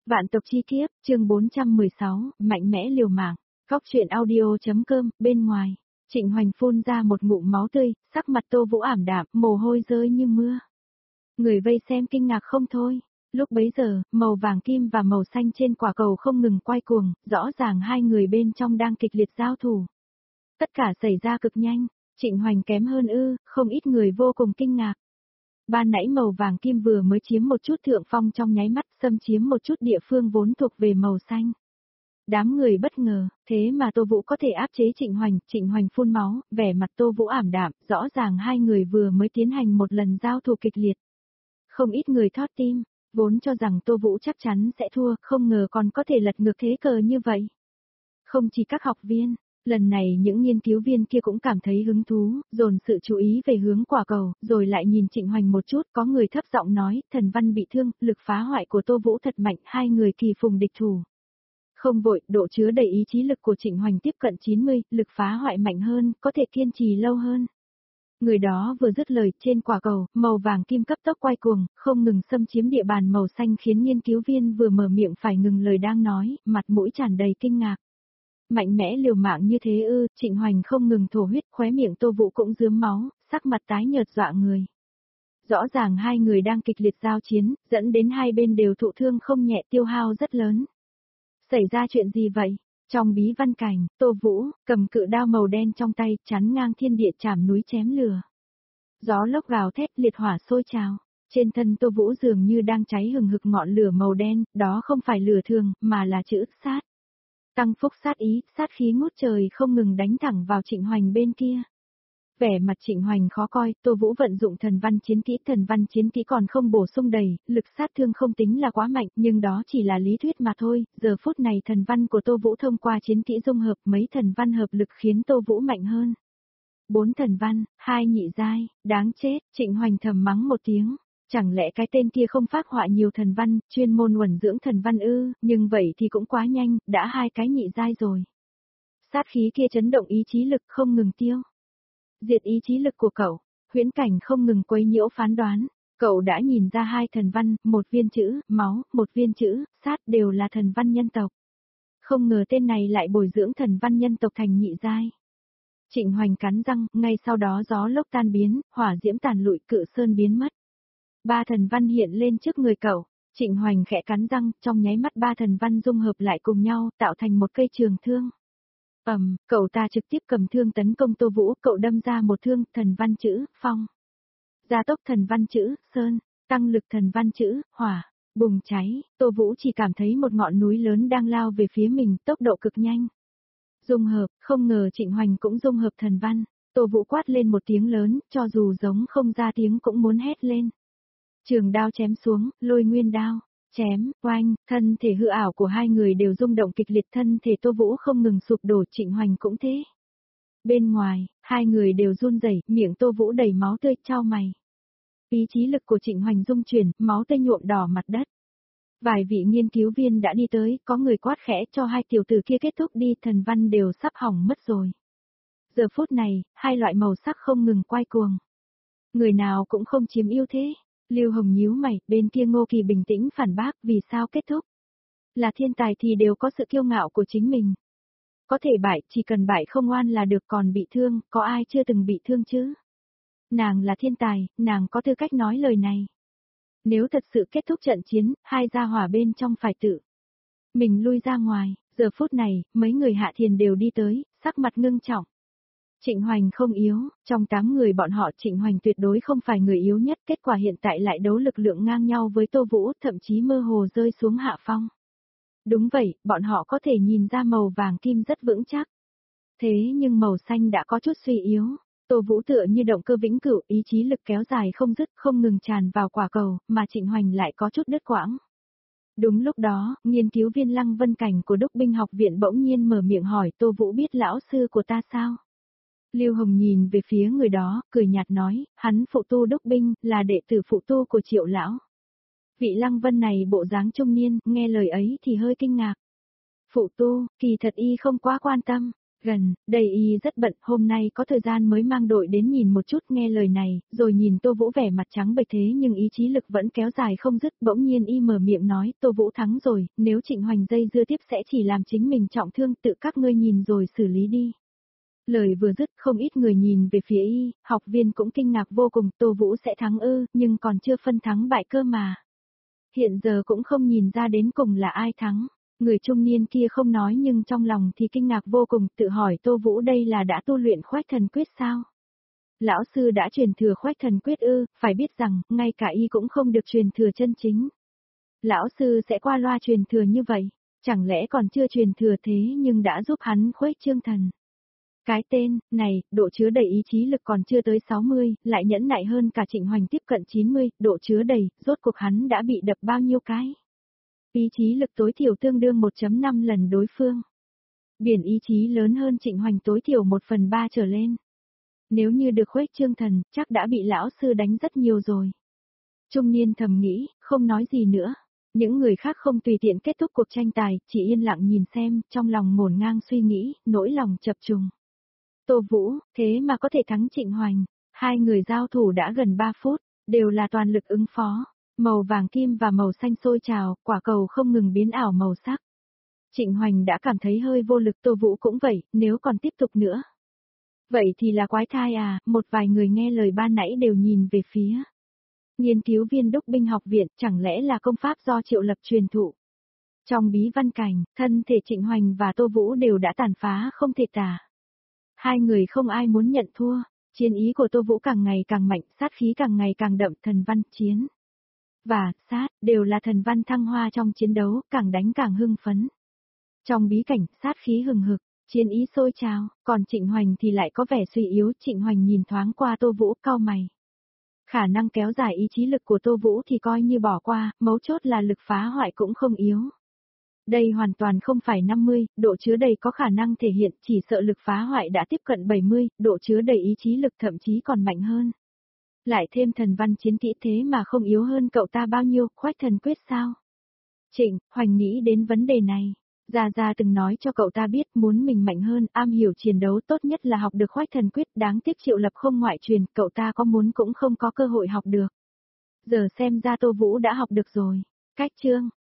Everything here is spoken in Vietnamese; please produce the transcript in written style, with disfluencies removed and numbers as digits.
Vạn tộc chi kiếp, chương 416, mạnh mẽ liều mạng. Góc truyện audio.com, bên ngoài. Trịnh Hoành phun ra một ngụm máu tươi, sắc mặt Tô Vũ ảm đạm, mồ hôi rơi như mưa. Người vây xem kinh ngạc không thôi. Lúc bấy giờ, màu vàng kim và màu xanh trên quả cầu không ngừng quay cuồng, rõ ràng hai người bên trong đang kịch liệt giao thủ. Tất cả xảy ra cực nhanh, Trịnh Hoành kém hơn không ít người vô cùng kinh ngạc. Ban nãy màu vàng kim vừa mới chiếm một chút thượng phong trong nháy mắt, xâm chiếm một chút địa phương vốn thuộc về màu xanh. Đám người bất ngờ, thế mà Tô Vũ có thể áp chế Trịnh Hoành phun máu, vẻ mặt Tô Vũ ảm đạm, rõ ràng hai người vừa mới tiến hành một lần giao thủ kịch liệt. Không ít người thót tim, vốn cho rằng Tô Vũ chắc chắn sẽ thua, không ngờ còn có thể lật ngược thế cờ như vậy. Không chỉ các học viên, lần này những nghiên cứu viên kia cũng cảm thấy hứng thú, dồn sự chú ý về hướng quả cầu, rồi lại nhìn Trịnh Hoành một chút, có người thấp giọng nói, thần văn bị thương, lực phá hoại của Tô Vũ thật mạnh, hai người kỳ phùng địch thủ. Không vội, độ chứa đầy ý chí lực của Trịnh Hoành tiếp cận 90, lực phá hoại mạnh hơn, có thể kiên trì lâu hơn. Người đó vừa dứt lời, trên quả cầu, màu vàng kim cấp tốc quay cuồng, không ngừng xâm chiếm địa bàn màu xanh khiến nghiên cứu viên vừa mở miệng phải ngừng lời đang nói, mặt mũi tràn đầy kinh ngạc. Mạnh mẽ liều mạng như thế Trịnh Hoành không ngừng thổ huyết, khóe miệng Tô Vũ cũng rướm máu, sắc mặt tái nhợt dọa người. Rõ ràng hai người đang kịch liệt giao chiến, dẫn đến hai bên đều thụ thương không nhẹ, tiêu hao rất lớn. Xảy ra chuyện gì vậy? Trong bí văn cảnh, Tô Vũ, cầm cự đao màu đen trong tay, chắn ngang thiên địa chảm núi chém lửa. Gió lốc gào thét, liệt hỏa sôi trào. Trên thân Tô Vũ dường như đang cháy hừng hực ngọn lửa màu đen, đó không phải lửa thường, mà là chữ sát. Tăng phúc sát ý, sát khí ngút trời không ngừng đánh thẳng vào Trịnh Hoành bên kia. Vẻ mặt Trịnh Hoành khó coi, Tô Vũ vận dụng thần văn chiến kỹ còn không bổ sung đầy, lực sát thương không tính là quá mạnh, nhưng đó chỉ là lý thuyết mà thôi, giờ phút này thần văn của Tô Vũ thông qua chiến kỹ dung hợp mấy thần văn hợp lực khiến Tô Vũ mạnh hơn. 4 thần văn, 2 nhị giai, đáng chết, Trịnh Hoành thầm mắng một tiếng. Chẳng lẽ cái tên kia không phác họa nhiều thần văn, chuyên môn uẩn dưỡng thần văn nhưng vậy thì cũng quá nhanh, đã 2 cái nhị giai rồi. Sát khí kia chấn động ý chí lực không ngừng tiêu. Diệt ý chí lực của cậu, huyễn cảnh không ngừng quấy nhiễu phán đoán, cậu đã nhìn ra 2 thần văn, một viên chữ, máu, một viên chữ, sát đều là thần văn nhân tộc. Không ngờ tên này lại bồi dưỡng thần văn nhân tộc thành nhị giai. Trịnh Hoành cắn răng, ngay sau đó gió lốc tan biến, hỏa diễm tàn lụi, cự sơn biến mất. 3 thần văn hiện lên trước người cậu, Trịnh Hoành khẽ cắn răng, trong nháy mắt 3 thần văn dung hợp lại cùng nhau, tạo thành một cây trường thương. Cậu ta trực tiếp cầm thương tấn công Tô Vũ, cậu đâm ra một thương, thần văn chữ, phong. Gia tốc thần văn chữ, sơn, tăng lực thần văn chữ, hỏa, bùng cháy, Tô Vũ chỉ cảm thấy một ngọn núi lớn đang lao về phía mình, tốc độ cực nhanh. Dung hợp, không ngờ Trịnh Hoành cũng dung hợp thần văn, Tô Vũ quát lên một tiếng lớn, cho dù giống không ra tiếng cũng muốn hét lên. Trường đao chém xuống, lôi nguyên đao, chém, oanh, thân thể hư ảo của hai người đều rung động kịch liệt, thân thể Tô Vũ không ngừng sụp đổ, Trịnh Hoành cũng thế. Bên ngoài, hai người đều run rẩy, miệng Tô Vũ đầy máu tươi, chau mày. Ý chí lực của Trịnh Hoành rung chuyển, máu tươi nhuộm đỏ mặt đất. Vài vị nghiên cứu viên đã đi tới, có người quát khẽ cho hai tiểu tử kia kết thúc đi, thần văn đều sắp hỏng mất rồi. Giờ phút này, hai loại màu sắc không ngừng quay cuồng. Người nào cũng không chiếm ưu thế. Lưu Hồng nhíu mày, bên kia Ngô Kỳ bình tĩnh phản bác, vì sao kết thúc? Là thiên tài thì đều có sự kiêu ngạo của chính mình. Có thể bại, chỉ cần bại không oan là được, còn bị thương, có ai chưa từng bị thương chứ? Nàng là thiên tài, nàng có tư cách nói lời này. Nếu thật sự kết thúc trận chiến, hai gia hỏa bên trong phải tự mình lui ra ngoài, giờ phút này, mấy người Hạ Thiền đều đi tới, sắc mặt ngưng trọng. Trịnh Hoành không yếu, trong 8 người bọn họ Trịnh Hoành tuyệt đối không phải người yếu nhất, kết quả hiện tại lại đấu lực lượng ngang nhau với Tô Vũ, thậm chí mơ hồ rơi xuống hạ phong. Đúng vậy, bọn họ có thể nhìn ra màu vàng kim rất vững chắc. Thế nhưng màu xanh đã có chút suy yếu, Tô Vũ tựa như động cơ vĩnh cửu, ý chí lực kéo dài không dứt, không ngừng tràn vào quả cầu, mà Trịnh Hoành lại có chút đứt quãng. Đúng lúc đó, nghiên cứu viên Lăng Vân Cảnh của Đúc Binh học viện bỗng nhiên mở miệng hỏi Tô Vũ biết lão sư của ta sao? Lưu Hồng nhìn về phía người đó, cười nhạt nói, hắn phụ tu Đúc Binh, là đệ tử phụ tu của Triệu lão. Vị Lăng Vân này bộ dáng trung niên, nghe lời ấy thì hơi kinh ngạc. Phụ tu, kỳ thật y không quá quan tâm, Gần, đây y rất bận, hôm nay có thời gian mới mang đội đến nhìn một chút, nghe lời này, rồi nhìn Tô Vũ vẻ mặt trắng bệch thế nhưng ý chí lực vẫn kéo dài không dứt, bỗng nhiên y mở miệng nói, Tô Vũ thắng rồi, nếu Trịnh Hoành dây dưa tiếp sẽ chỉ làm chính mình trọng thương, tự các ngươi nhìn rồi xử lý đi. Lời vừa dứt không ít người nhìn về phía y, học viên cũng kinh ngạc vô cùng, Tô Vũ sẽ thắng ư, nhưng còn chưa phân thắng bại cơ mà. Hiện giờ cũng không nhìn ra đến cùng là ai thắng. Người trung niên kia không nói nhưng trong lòng thì kinh ngạc vô cùng, tự hỏi Tô Vũ đây là đã tu luyện Khoách Thần Quyết sao? Lão sư đã truyền thừa Khoách Thần Quyết ư, phải biết rằng, ngay cả y cũng không được truyền thừa chân chính. Lão sư sẽ qua loa truyền thừa như vậy, chẳng lẽ còn chưa truyền thừa thế nhưng đã giúp hắn khuếch trương thần. Cái tên, này, độ chứa đầy ý chí lực còn chưa tới 60, lại nhẫn nại hơn cả Trịnh Hoành tiếp cận 90, độ chứa đầy, rốt cuộc hắn đã bị đập bao nhiêu cái. Ý chí lực tối thiểu tương đương 1.5 lần đối phương. Biển ý chí lớn hơn Trịnh Hoành tối thiểu 1/3 trở lên. Nếu như được khuếch trương thần, chắc đã bị lão sư đánh rất nhiều rồi. Trung niên thầm nghĩ, không nói gì nữa. Những người khác không tùy tiện kết thúc cuộc tranh tài, chỉ yên lặng nhìn xem, trong lòng ngổn ngang suy nghĩ, nỗi lòng chập trùng. Tô Vũ, thế mà có thể thắng Trịnh Hoành. Hai người giao thủ đã gần 3 phút, đều là toàn lực ứng phó. Màu vàng kim và màu xanh sôi trào, quả cầu không ngừng biến ảo màu sắc. Trịnh Hoành đã cảm thấy hơi vô lực, Tô Vũ cũng vậy, nếu còn tiếp tục nữa. Vậy thì là quái thai à, một vài người nghe lời ban nãy đều nhìn về phía. Nghiên cứu viên đúc binh học viện, chẳng lẽ là công pháp do Triệu Lập truyền thụ. Trong bí văn cảnh, thân thể Trịnh Hoành và Tô Vũ đều đã tàn phá không thể tả. Hai người không ai muốn nhận thua, chiến ý của Tô Vũ càng ngày càng mạnh, sát khí càng ngày càng đậm, thần văn chiến. Và, sát, đều là thần văn thăng hoa trong chiến đấu, càng đánh càng hưng phấn. Trong bí cảnh, sát khí hừng hực, chiến ý sôi trào, còn Trịnh Hoành thì lại có vẻ suy yếu, Trịnh Hoành nhìn thoáng qua Tô Vũ, cau mày. Khả năng kéo dài ý chí lực của Tô Vũ thì coi như bỏ qua, mấu chốt là lực phá hoại cũng không yếu. Đây hoàn toàn không phải 50, độ chứa đầy có khả năng thể hiện, chỉ sợ lực phá hoại đã tiếp cận 70, độ chứa đầy ý chí lực thậm chí còn mạnh hơn. Lại thêm thần văn chiến kỹ thế mà không yếu hơn cậu ta bao nhiêu, Khoách Thần Quyết sao? Trịnh Hoành nghĩ đến vấn đề này. Gia Gia từng nói cho cậu ta biết muốn mình mạnh hơn, am hiểu chiến đấu tốt nhất là học được Khoách Thần Quyết, đáng tiếc Triệu Lập không ngoại truyền, cậu ta có muốn cũng không có cơ hội học được. Giờ xem ra Tô Vũ đã học được rồi. Cách chương